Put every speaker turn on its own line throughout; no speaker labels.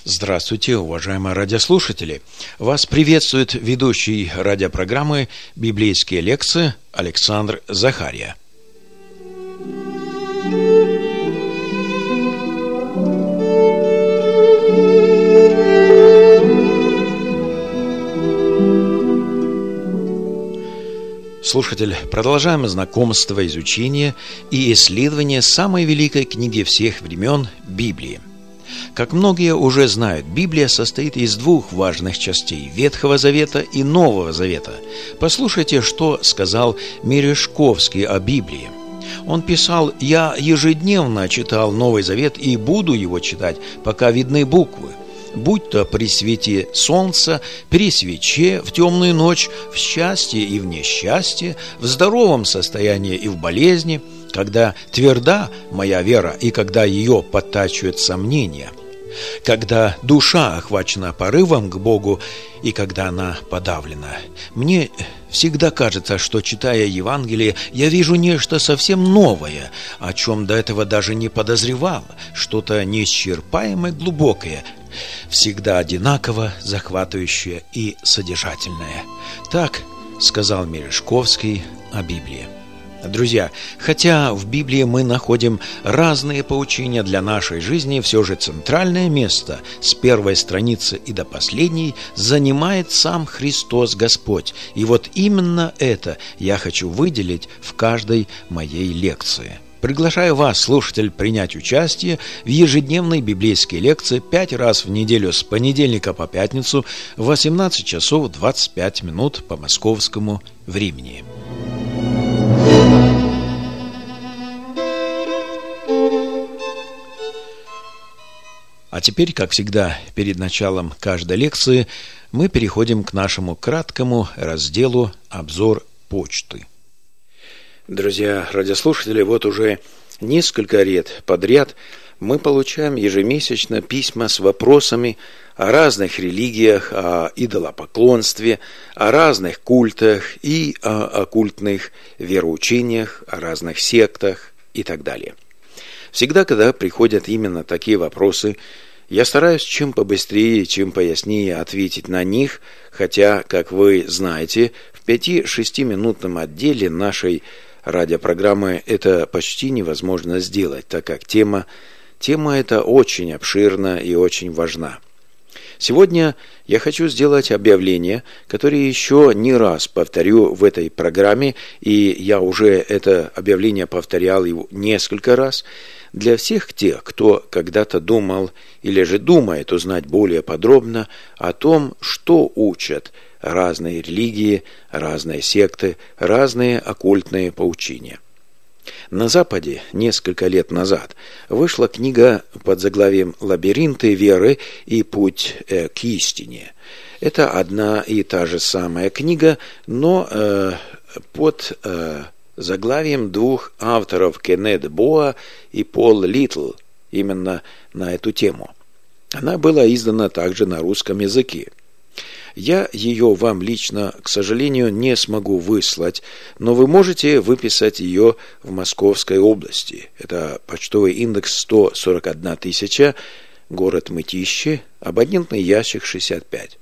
Здравствуйте, уважаемые радиослушатели! Вас приветствует ведущий радиопрограммы «Библейские лекции» Александр Захария. Слушатель, продолжаем знакомство, изучение и исследование самой великой книги всех времен – Библии. Как многие уже знают, Библия состоит из двух важных частей – Ветхого Завета и Нового Завета. Послушайте, что сказал Мережковский о Библии. Он писал: «Я ежедневно читал Новый Завет и буду его читать, пока видны буквы. Будь то при свете солнца, при свече, в темную ночь, в счастье и в несчастье, в здоровом состоянии и в болезни, когда тверда моя вера и когда ее подтачивают сомнения, когда душа охвачена порывом к Богу и когда она подавлена. Мне всегда кажется, что, читая Евангелие, я вижу нечто совсем новое, о чем до этого даже не подозревал, что-то неисчерпаемое, глубокое, всегда одинаково захватывающее и содержательное». Так сказал Мережковский о Библии. Друзья, хотя в Библии мы находим разные поучения для нашей жизни, все же центральное место с первой страницы и до последней занимает сам Христос Господь. И вот именно это я хочу выделить в каждой моей лекции. Приглашаю вас, слушатель, принять участие в ежедневной библейской лекции 5 раз в неделю с понедельника по пятницу в 18 часов 25 минут по московскому времени. А теперь, как всегда, перед началом каждой лекции мы переходим к нашему краткому разделу «Обзор почты». Друзья радиослушатели, вот уже несколько лет подряд мы получаем ежемесячно письма с вопросами о разных религиях, о идолопоклонстве, о разных культах и о оккультных вероучениях, о разных сектах и так далее. Всегда, когда приходят именно такие вопросы, я стараюсь чем побыстрее, чем пояснее ответить на них, хотя, как вы знаете, в 5-6-минутном отделе нашей радиопрограммы это почти невозможно сделать, так как тема эта очень обширна и очень важна. Сегодня я хочу сделать объявление, которое еще не раз повторю в этой программе, и я уже это объявление повторял его несколько раз, для всех тех, кто когда-то думал или же думает узнать более подробно о том, что учат разные религии, разные секты, разные оккультные поучения. На Западе несколько лет назад вышла книга под заглавием «Лабиринты веры и путь к истине». Это одна и та же самая книга, но под заглавием двух авторов, Кеннет Боа и Пол Литл, именно на эту тему. Она была издана также на русском языке. Я ее вам лично, к сожалению, не смогу выслать, но вы можете выписать ее в Московской области. Это почтовый индекс 141 000, город Мытищи, абонентный ящик 65.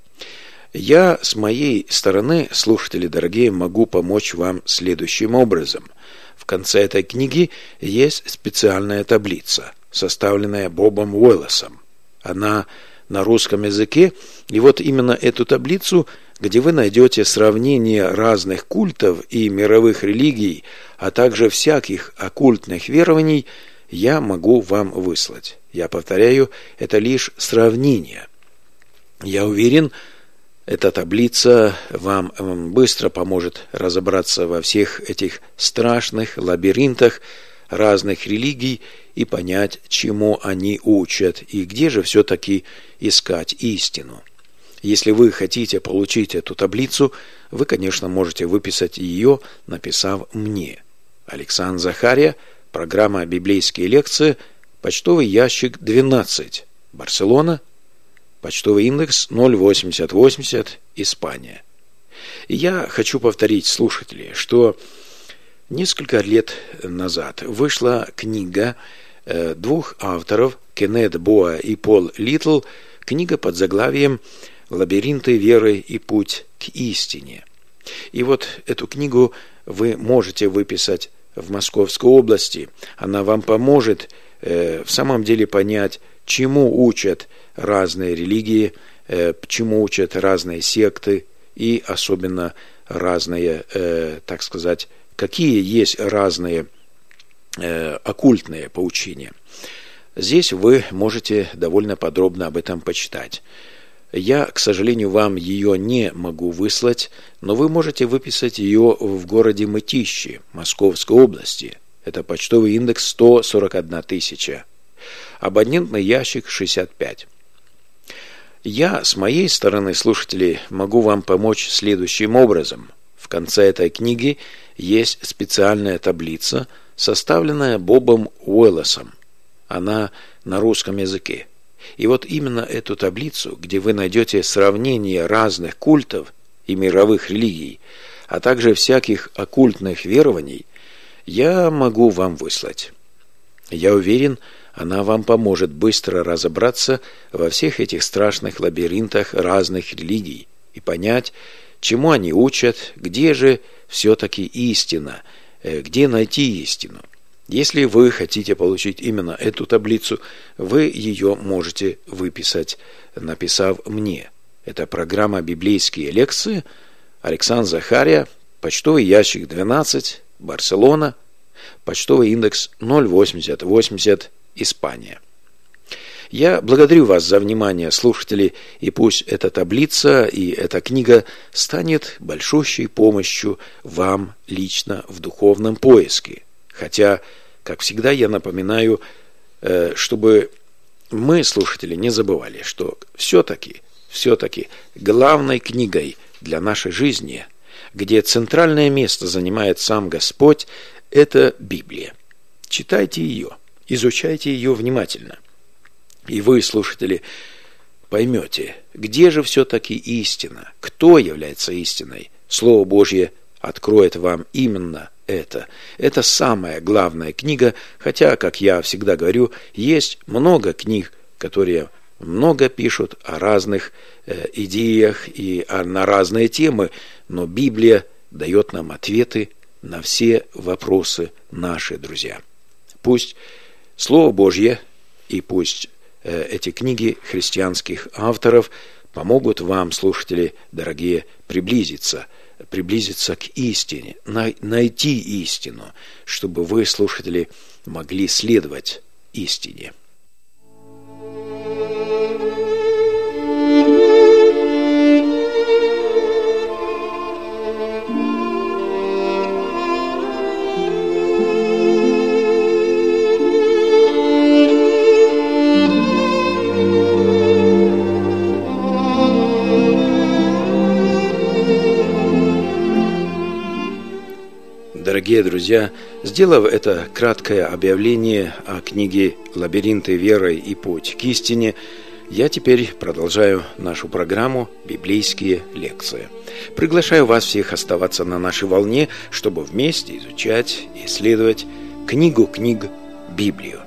Я с моей стороны, слушатели дорогие, могу помочь вам следующим образом. В конце этой книги есть специальная таблица, составленная Бобом Уэллесом. Она на русском языке, и вот именно эту таблицу, где вы найдете сравнение разных культов и мировых религий, а также всяких оккультных верований, я могу вам выслать. Я повторяю, это лишь сравнение. Я уверен, эта таблица вам быстро поможет разобраться во всех этих страшных лабиринтах разных религий и понять, чему они учат и где же все-таки искать истину. Если вы хотите получить эту таблицу, вы, конечно, можете выписать ее, написав мне. Александр Захария, программа «Библейские лекции», почтовый ящик 12, Барселона, почтовый индекс 08080, Испания. И я хочу повторить, слушатели, что несколько лет назад вышла книга двух авторов, Кеннет Боа и Пол Литл, книга под заглавием «Лабиринты веры и путь к истине». И вот эту книгу вы можете выписать в Московской области. Она вам поможет в самом деле понять, чему учат разные религии, чему учат разные секты и особенно разные, так сказать, какие есть разные оккультные поучения. Здесь вы можете довольно подробно об этом почитать. Я, к сожалению, вам ее не могу выслать, но вы можете выписать ее в городе Мытищи, Московской области. Это почтовый индекс 141 тысяча. Абонентный ящик 65. Я, с моей стороны, слушатели, могу вам помочь следующим образом. В конце этой книги есть специальная таблица, составленная Бобом Уэллесом. Она на русском языке. И вот именно эту таблицу, где вы найдете сравнение разных культов и мировых религий, а также всяких оккультных верований, я могу вам выслать. Я уверен, она вам поможет быстро разобраться во всех этих страшных лабиринтах разных религий и понять, чему они учат, где же все-таки истина, где найти истину. Если вы хотите получить именно эту таблицу, вы ее можете выписать, написав мне. Это программа «Библейские лекции», Александр Захария, почтовый ящик 12, Барселона, почтовый индекс 08080, Испания. Я благодарю вас за внимание, слушатели, и пусть эта таблица и эта книга станет большущей помощью вам лично в духовном поиске. Хотя, как всегда, я напоминаю, чтобы мы, слушатели, не забывали, что все-таки главной книгой для нашей жизни, где центральное место занимает сам Господь, это Библия. Читайте ее, изучайте ее внимательно. И вы, слушатели, поймете, где же все-таки истина, кто является истиной. Слово Божье откроет вам именно это. Это самая главная книга, хотя, как я всегда говорю, есть много книг, которые много пишут о разных идеях и на разные темы, но Библия дает нам ответы на все вопросы наши, друзья. Пусть Слово Божье и пусть эти книги христианских авторов помогут вам, слушатели дорогие, приблизиться к истине, найти истину, чтобы вы, слушатели, могли следовать истине. Дорогие друзья, сделав это краткое объявление о книге «Лабиринты веры и путь к истине», я теперь продолжаю нашу программу «Библейские лекции». Приглашаю вас всех оставаться на нашей волне, чтобы вместе изучать и исследовать книгу книг Библию.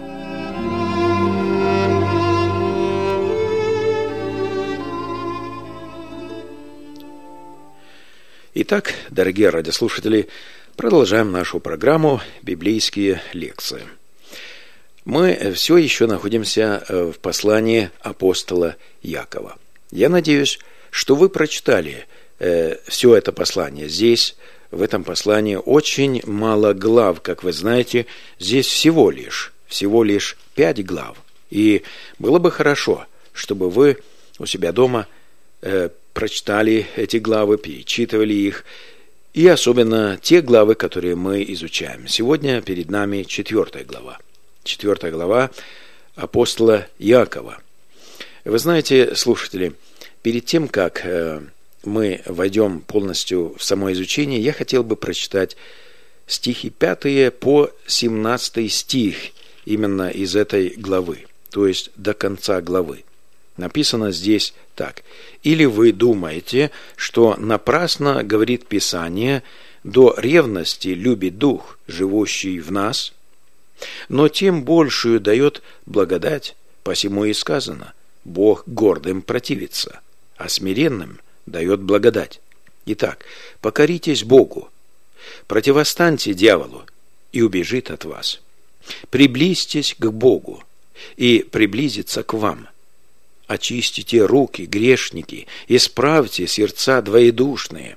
Итак, дорогие радиослушатели, продолжаем нашу программу «Библейские лекции». Мы все еще находимся в послании апостола Якова. Я надеюсь, что вы прочитали все это послание. Здесь, в этом послании, очень мало глав, как вы знаете. Здесь всего лишь 5 глав. И было бы хорошо, чтобы вы у себя дома прочитали эти главы, перечитывали их, и особенно те главы, которые мы изучаем. Сегодня перед нами 4 глава. 4 глава апостола Якова. Вы знаете, слушатели, перед тем, как мы войдем полностью в само изучение, я хотел бы прочитать стихи 5 по 17 стих именно из этой главы, то есть до конца главы. Написано здесь так: «Или вы думаете, что напрасно говорит Писание, до ревности любит Дух, живущий в нас? Но тем большую дает благодать, посему и сказано: Бог гордым противится, а смиренным дает благодать. Итак, покоритесь Богу, противостаньте дьяволу, и убежит от вас. Приблизьтесь к Богу, и приблизится к вам. Очистите руки, грешники, исправьте сердца двоедушные.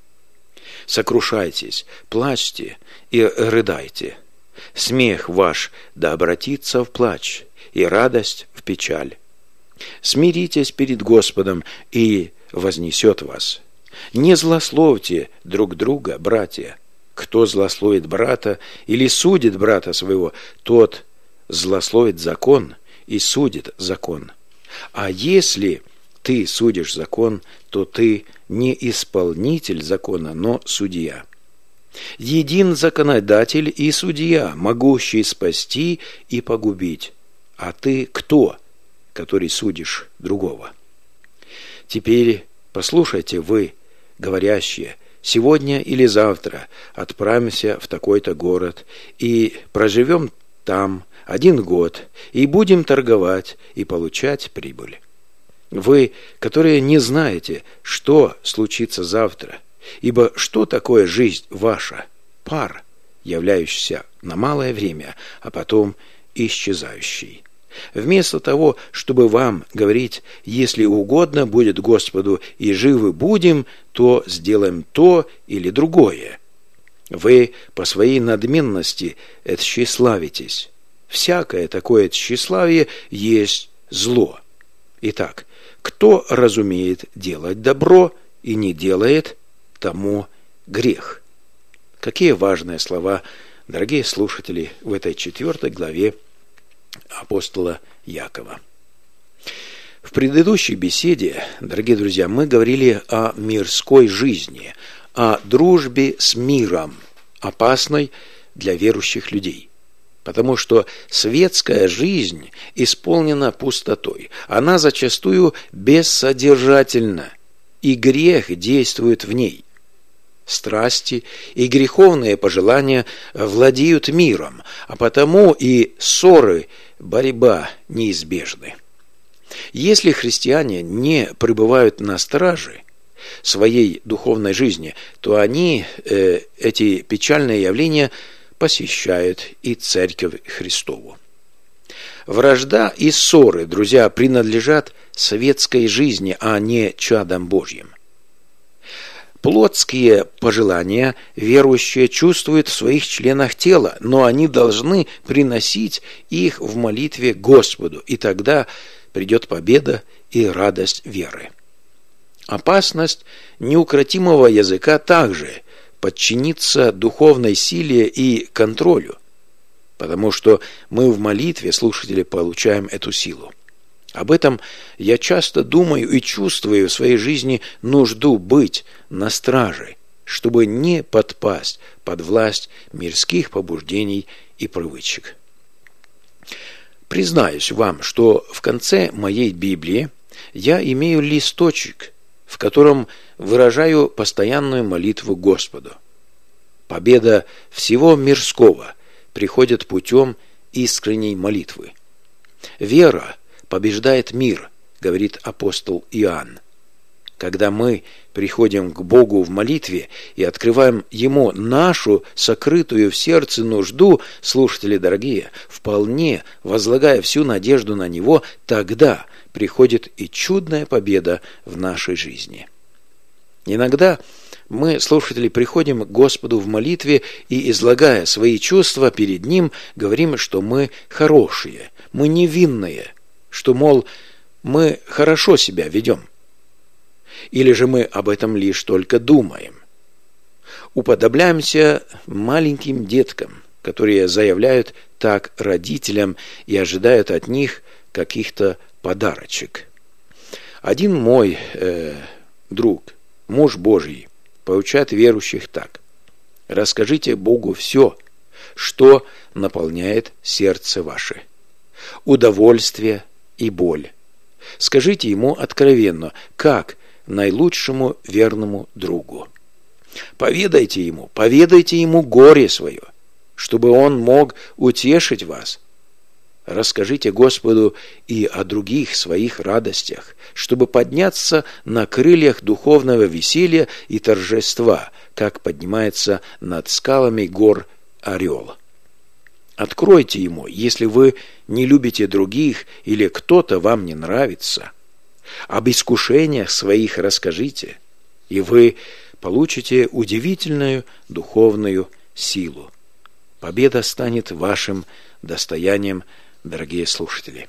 Сокрушайтесь, плачьте и рыдайте. Смех ваш да обратится в плач, и радость в печаль. Смиритесь перед Господом, и вознесет вас. Не злословьте друг друга, братья. Кто злословит брата или судит брата своего, тот злословит закон и судит закон. А если ты судишь закон, то ты не исполнитель закона, но судья. Един законодатель и судья, могущий спасти и погубить. А ты кто, который судишь другого? Теперь послушайте вы, говорящие: сегодня или завтра отправимся в такой-то город и проживем там 1 год, и будем торговать и получать прибыль. Вы, которые не знаете, что случится завтра, ибо что такое жизнь ваша? Пар, являющийся на малое время, а потом исчезающий. Вместо того, чтобы вам говорить: если угодно будет Господу и живы будем, то сделаем то или другое. Вы по своей надменности тщеславитесь. Всякое такое тщеславие есть зло. Итак, кто разумеет делать добро и не делает, тому грех. Какие важные слова, дорогие слушатели, в этой 4 главе апостола Якова. В предыдущей беседе, дорогие друзья, мы говорили о мирской жизни, о дружбе с миром, опасной для верующих людей. Потому что светская жизнь исполнена пустотой. Она зачастую бессодержательна, и грех действует в ней. Страсти и греховные пожелания владеют миром, а потому и ссоры, борьба неизбежны. Если христиане не пребывают на страже своей духовной жизни, то они эти печальные явления посещают и Церковь Христову. Вражда и ссоры, друзья, принадлежат светской жизни, а не чадам Божьим. Плотские пожелания верующие чувствуют в своих членах тела, но они должны приносить их в молитве Господу, и тогда придет победа и радость веры. Опасность неукротимого языка также подчиниться духовной силе и контролю, потому что мы в молитве, слушатели, получаем эту силу. Об этом я часто думаю и чувствую в своей жизни нужду быть на страже, чтобы не подпасть под власть мирских побуждений и привычек. Признаюсь вам, что в конце моей Библии я имею листочек, в котором выражаю постоянную молитву Господу. Победа всего мирского приходит путем искренней молитвы. Вера побеждает мир, говорит апостол Иоанн. Когда мы приходим к Богу в молитве и открываем Ему нашу сокрытую в сердце нужду, слушатели дорогие, вполне возлагая всю надежду на Него, тогда приходит и чудная победа в нашей жизни. Иногда мы, слушатели, приходим к Господу в молитве и, излагая свои чувства перед Ним, говорим, что мы хорошие, мы невинные, что, мол, мы хорошо себя ведем. Или же мы об этом лишь только думаем. Уподобляемся маленьким деткам, которые заявляют так родителям и ожидают от них каких-то подарочек. Один мой друг, муж Божий, поучает верующих так: расскажите Богу все, что наполняет сердце ваше, удовольствие и боль. Скажите Ему откровенно, как наилучшему верному другу. Поведайте Ему горе свое, чтобы Он мог утешить вас. Расскажите Господу и о других своих радостях, чтобы подняться на крыльях духовного веселья и торжества, как поднимается над скалами гор орел. Откройте Ему, если вы не любите других или кто-то вам не нравится. Об искушениях своих расскажите, и вы получите удивительную духовную силу. Победа станет вашим достоянием, дорогие слушатели.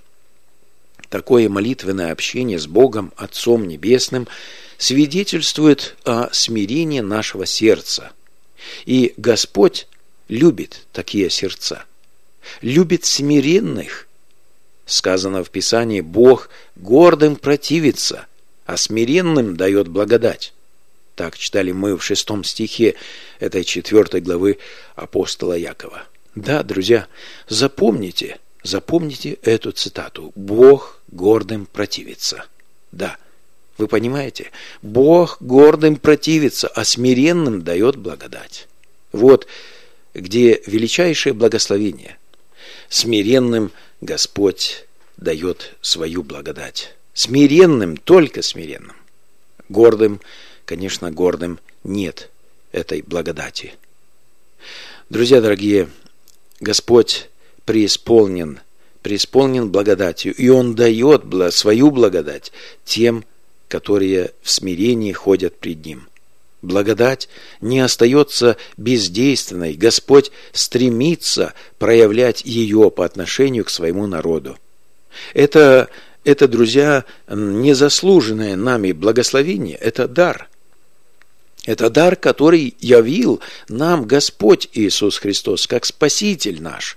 Такое молитвенное общение с Богом, Отцом Небесным, свидетельствует о смирении нашего сердца. И Господь любит такие сердца, любит смиренных. Сказано в Писании: Бог гордым противится, а смиренным дает благодать. Так читали мы в 6 стихе этой 4 главы апостола Якова. Да, друзья, запомните эту цитату. Бог гордым противится. Да, вы понимаете? Бог гордым противится, а смиренным дает благодать. Вот где величайшее благословение. Смиренным Господь дает свою благодать. Смиренным, только смиренным. Гордым, конечно, гордым нет этой благодати. Друзья дорогие, Господь преисполнен благодатью, и Он дает свою благодать тем, которые в смирении ходят пред Ним. Благодать не остается бездейственной. Господь стремится проявлять ее по отношению к своему народу. Это, друзья, незаслуженное нами благословение, это дар. Это дар, который явил нам Господь Иисус Христос, как Спаситель наш.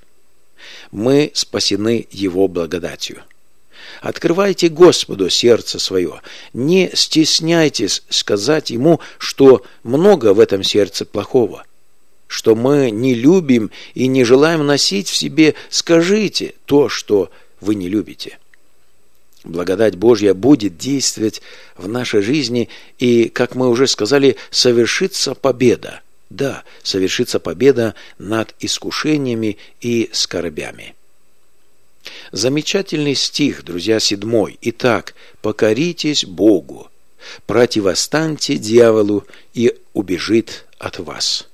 Мы спасены Его благодатью. Открывайте Господу сердце свое. Не стесняйтесь сказать Ему, что много в этом сердце плохого, что мы не любим и не желаем носить в себе. Скажите то, что вы не любите. Благодать Божья будет действовать в нашей жизни, и, как мы уже сказали, совершится победа. Да, совершится победа над искушениями и скорбями. Замечательный стих, друзья, 7. Итак, покоритесь Богу, противостаньте дьяволу, и убежит от вас.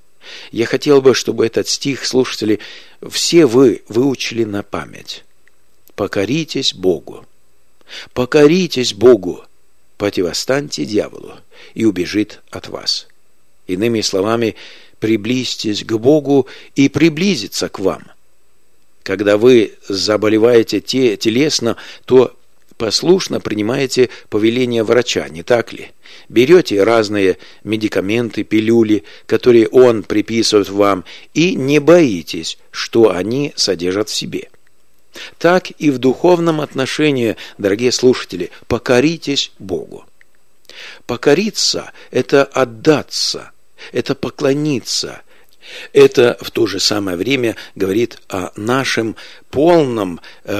Я хотел бы, чтобы этот стих, слушатели, все вы выучили на память. Покоритесь Богу. Покоритесь Богу, противостаньте дьяволу, и убежит от вас. Иными словами, приблизьтесь к Богу, и приблизится к вам. Когда вы заболеваете телесно, то послушно принимаете повеление врача, не так ли? Берете разные медикаменты, пилюли, которые он приписывает вам, и не боитесь, что они содержат в себе. Так и в духовном отношении, дорогие слушатели, покоритесь Богу. Покориться – это отдаться, это поклониться. Это в то же самое время говорит о нашей полной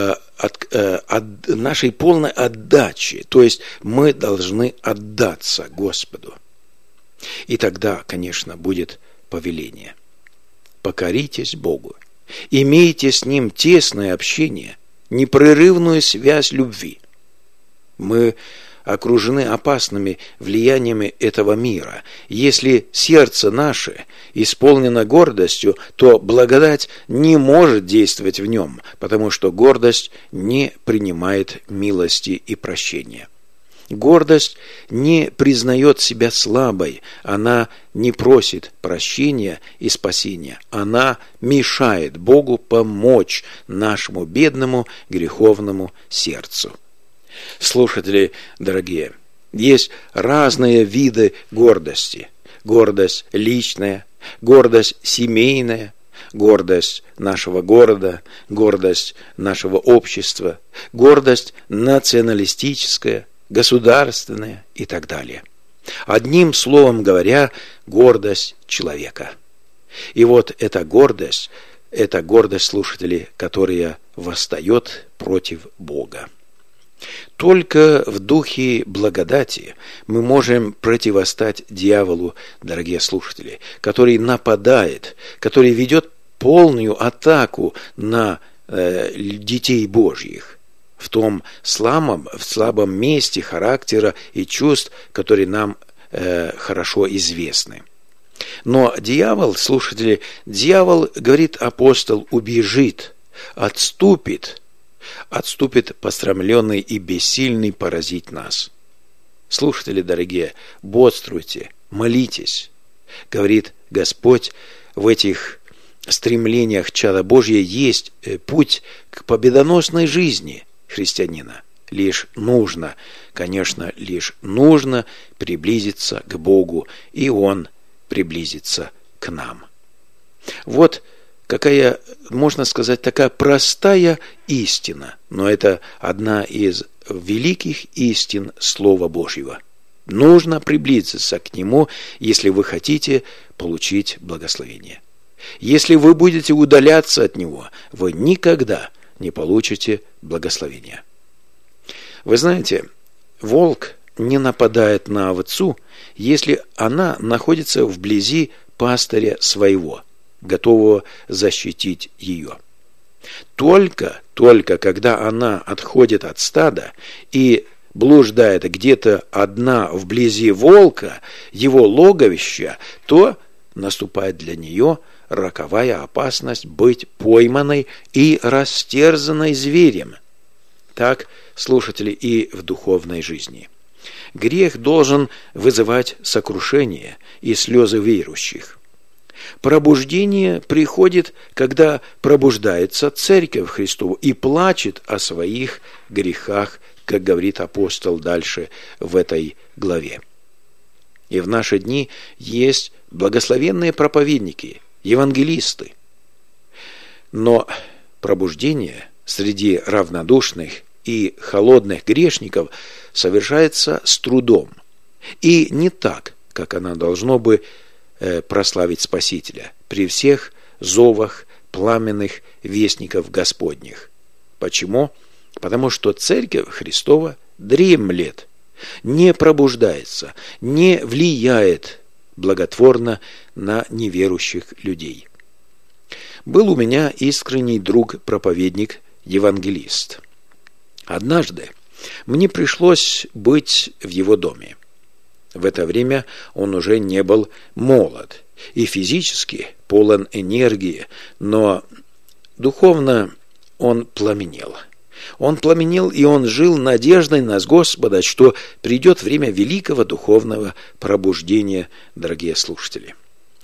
отдаче. То есть мы должны отдаться Господу. И тогда, конечно, будет повеление. Покоритесь Богу. Имейте с Ним тесное общение, непрерывную связь любви. Мы окружены опасными влияниями этого мира. Если сердце наше исполнено гордостью, то благодать не может действовать в нем, потому что гордость не принимает милости и прощения. Гордость не признает себя слабой, она не просит прощения и спасения, она мешает Богу помочь нашему бедному греховному сердцу. Слушатели дорогие, есть разные виды гордости. Гордость личная, гордость семейная, гордость нашего города, гордость нашего общества, гордость националистическая, государственная и так далее. Одним словом говоря, гордость человека. И вот эта гордость, слушатели, которая восстает против Бога. Только в духе благодати мы можем противостать дьяволу, дорогие слушатели, который нападает, который ведет полную атаку на детей Божьих в том слабом месте характера и чувств, которые нам хорошо известны. Но дьявол, слушатели, говорит апостол, убежит, отступит посрамленный и бессильный поразить нас. Слушатели дорогие, бодрствуйте, молитесь, говорит Господь. В этих стремлениях чада Божья есть путь к победоносной жизни христианина. Лишь нужно приблизиться к Богу, и Он приблизится к нам. Вот какая, можно сказать, такая простая истина, но это одна из великих истин Слова Божьего. Нужно приблизиться к Нему, если вы хотите получить благословение. Если вы будете удаляться от Него, вы никогда не получите благословения. Вы знаете, волк не нападает на овцу, если она находится вблизи пастыря своего, готового защитить ее. Только когда она отходит от стада и блуждает где-то одна вблизи волка, его логовища, то наступает для нее роковая опасность быть пойманной и растерзанной зверем. Так, слушатели, и в духовной жизни. Грех должен вызывать сокрушение и слезы верующих. Пробуждение приходит, когда пробуждается Церковь Христова и плачет о своих грехах, как говорит апостол дальше в этой главе. И в наши дни есть благословенные проповедники, евангелисты. Но пробуждение среди равнодушных и холодных грешников совершается с трудом и не так, как оно должно бы прославить Спасителя при всех зовах пламенных вестников Господних. Почему? Потому что Церковь Христова дремлет, не пробуждается, не влияет благотворно на неверующих людей. Был у меня искренний друг-проповедник, евангелист. Однажды мне пришлось быть в его доме. В это время он уже не был молод и физически полон энергии, но духовно он пламенел. Он пламенел, и он жил надеждой на Господа, что придет время великого духовного пробуждения, дорогие слушатели.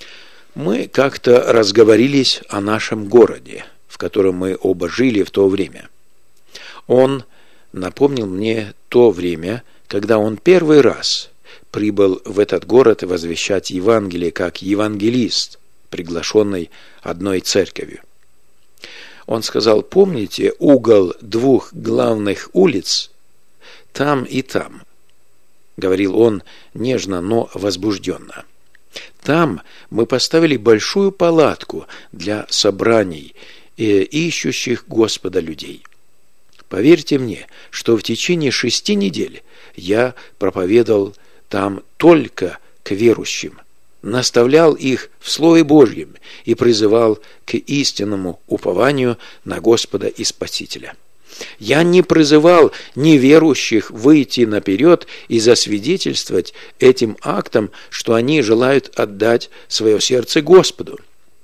Мы как-то разговорились о нашем городе, в котором мы оба жили в то время. Он напомнил мне то время, когда он первый раз прибыл в этот город возвещать Евангелие как евангелист, приглашенный одной церковью. Он сказал: помните угол двух главных улиц? Там и там, говорил он нежно, но возбужденно. Там мы поставили большую палатку для собраний ищущих Господа людей. Поверьте мне, что в течение 6 недель я проповедовал там только к верующим, наставлял их в Слове Божьем и призывал к истинному упованию на Господа и Спасителя. Я не призывал неверующих выйти наперед и засвидетельствовать этим актом, что они желают отдать свое сердце Господу.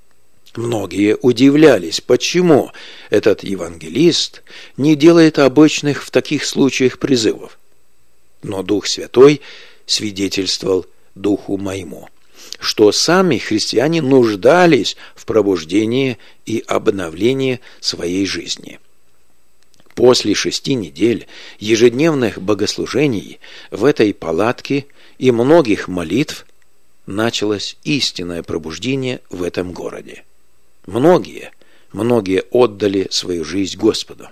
Многие удивлялись, почему этот евангелист не делает обычных в таких случаях призывов. Но Дух Святой свидетельствовал Духу моему, что сами христиане нуждались в пробуждении и обновлении своей жизни. После 6 недель ежедневных богослужений в этой палатке и многих молитв началось истинное пробуждение в этом городе. Многие отдали свою жизнь Господу.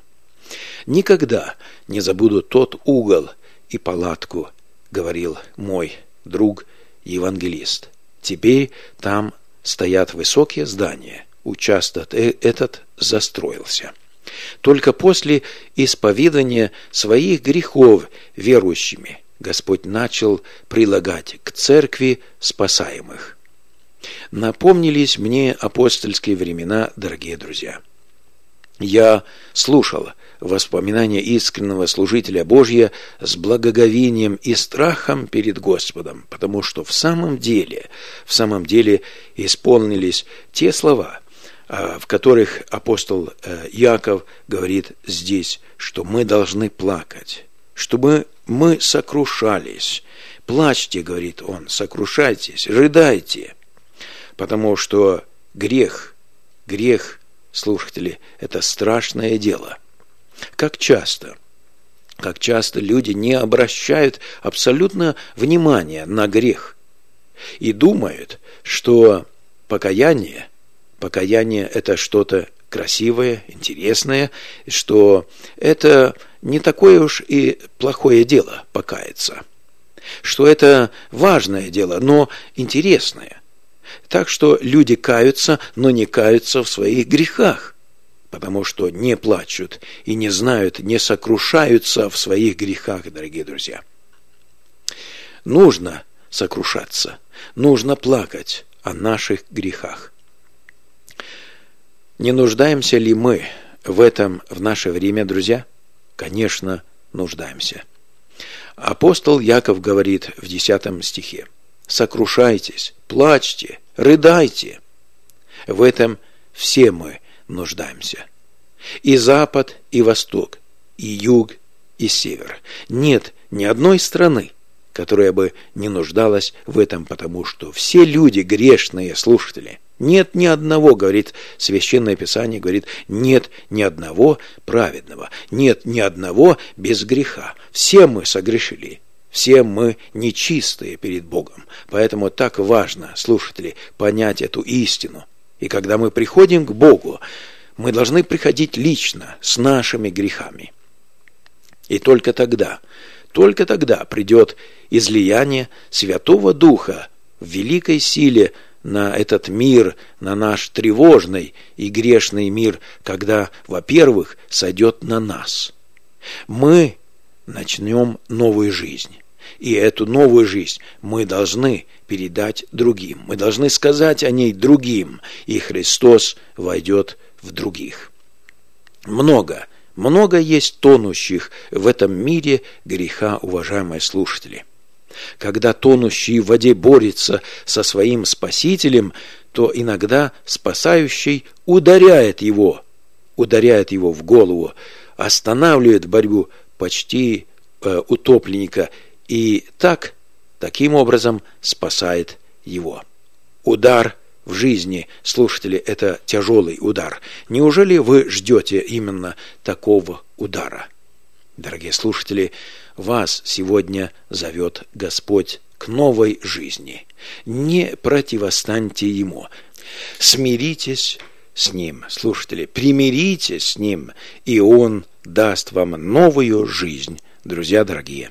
Никогда не забуду тот угол и палатку, говорил мой друг-евангелист. Теперь там стоят высокие здания. Участок этот застроился. Только после исповедания своих грехов верующими Господь начал прилагать к церкви спасаемых. Напомнились мне апостольские времена, дорогие друзья. Я слушал воспоминания искреннего служителя Божия с благоговением и страхом перед Господом, потому что в самом деле исполнились те слова, в которых апостол Яков говорит здесь, что мы должны плакать, чтобы мы сокрушались. Плачьте, говорит он, сокрушайтесь, рыдайте, потому что грех, слушатели, это страшное дело. Как часто люди не обращают абсолютно внимания на грех и думают, что покаяние это что-то красивое, интересное, что это не такое уж и плохое дело покаяться, что это важное дело, но интересное. Так что люди каются, но не каются в своих грехах, потому что не плачут и не знают, не сокрушаются в своих грехах, дорогие друзья. Нужно сокрушаться, нужно плакать о наших грехах. Не нуждаемся ли мы в этом в наше время, друзья? Конечно, нуждаемся. Апостол Яков говорит в 10 стихе: «Сокрушайтесь, плачьте, рыдайте». В этом все мы нуждаемся. И запад, и восток, и юг, и север. Нет ни одной страны, которая бы не нуждалась в этом, потому что все люди грешные, слушатели. Нет ни одного, говорит Священное Писание, говорит, нет ни одного праведного, нет ни одного без греха. Все мы согрешили, все мы нечистые перед Богом. Поэтому так важно, слушатели, понять эту истину. И когда мы приходим к Богу, мы должны приходить лично с нашими грехами. И только тогда придет излияние Святого Духа в великой силе на этот мир, на наш тревожный и грешный мир, когда, во-первых, сойдет на нас. Мы начнем новую жизнь. И эту новую жизнь мы должны передать другим. Мы должны сказать о ней другим, и Христос войдет в других. Много есть тонущих в этом мире греха, уважаемые слушатели. Когда тонущий в воде борется со своим Спасителем, то иногда спасающий ударяет его в голову, останавливает борьбу почти утопленника и таким образом спасает его. Удар в жизни, слушатели, это тяжелый удар. Неужели вы ждете именно такого удара? Дорогие слушатели, вас сегодня зовет Господь к новой жизни. Не противостаньте Ему. Смиритесь с Ним, слушатели, примиритесь с Ним, и Он даст вам новую жизнь, друзья дорогие.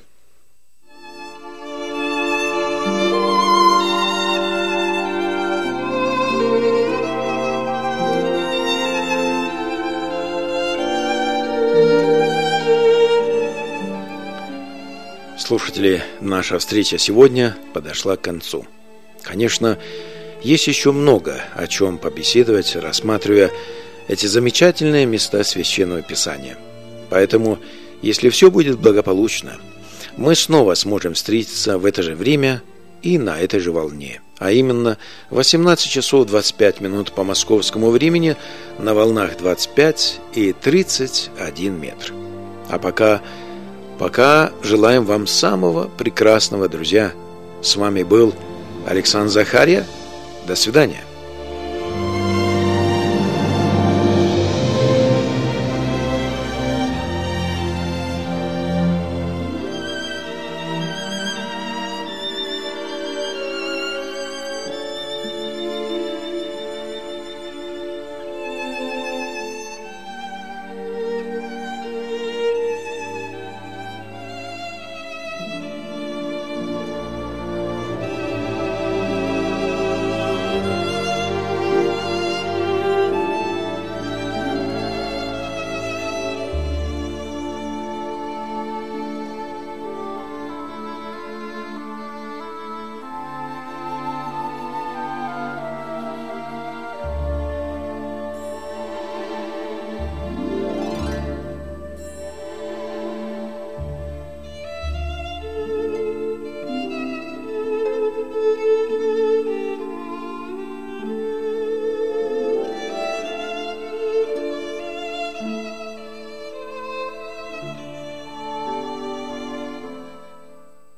Слушатели, наша встреча сегодня подошла к концу. Конечно, есть еще много о чем побеседовать, рассматривая эти замечательные места Священного Писания. Поэтому, если все будет благополучно, мы снова сможем встретиться в это же время и на этой же волне. А именно, 18 часов 25 минут по московскому времени на волнах 25 и 31 метр. А пока желаем вам самого прекрасного, друзья. С вами был Александр Захария. До свидания.